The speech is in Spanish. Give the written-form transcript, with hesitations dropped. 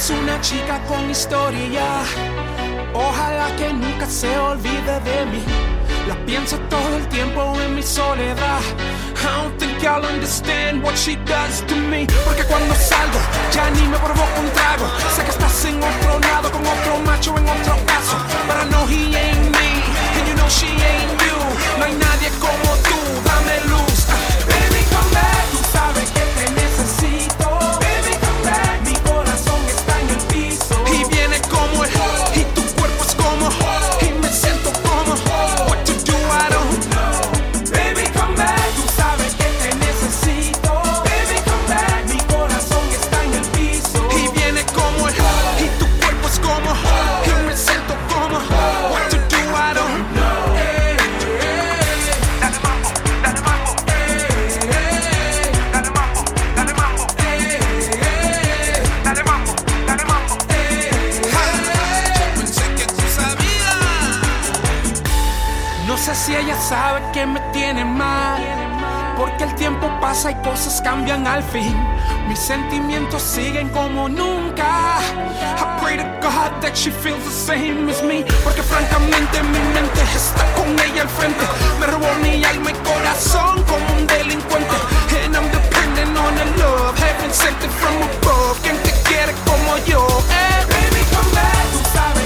Es una chica con historia, ojalá que nunca se olvide de mí. La pienso todo el tiempo en mi soledad. I don't think I'll understand what she does to me. Porque cuando salgo ya ni me provoco un trago. Sé que estás en otro lado con otro macho en otro caso, but I know he ain't me, and you know she ain't you. No hay nadie como tú, dame luz. Baby, come back, tú sabes que te necesito. Baby, come back, mi corazón está en el piso. Y viene como el, y tu cuerpo es como, y me siento como, what to do I don't know. Baby, come back, tú sabes que te necesito. Baby, come back, mi corazón está en el piso. Y viene como el, y tu cuerpo es como, y me siento como, what to do I don't know. Dale mambo, dale mambo. Dale mambo, dale mambo. Dale mambo, dale mambo. Pensé que tú sabías. No sé si ella sabe que me tiene mal, porque el tiempo pasa y cosas cambian al fin. Mis sentimientos siguen como nunca. I pray to God that she feels the same as me, porque francamente mi mente está con ella al frente. Me robó mi alma y corazón como un delincuente. And I'm depending on the love, heaven sent it from above. ¿Quién te quiere como yo? Baby, come back, tú sabes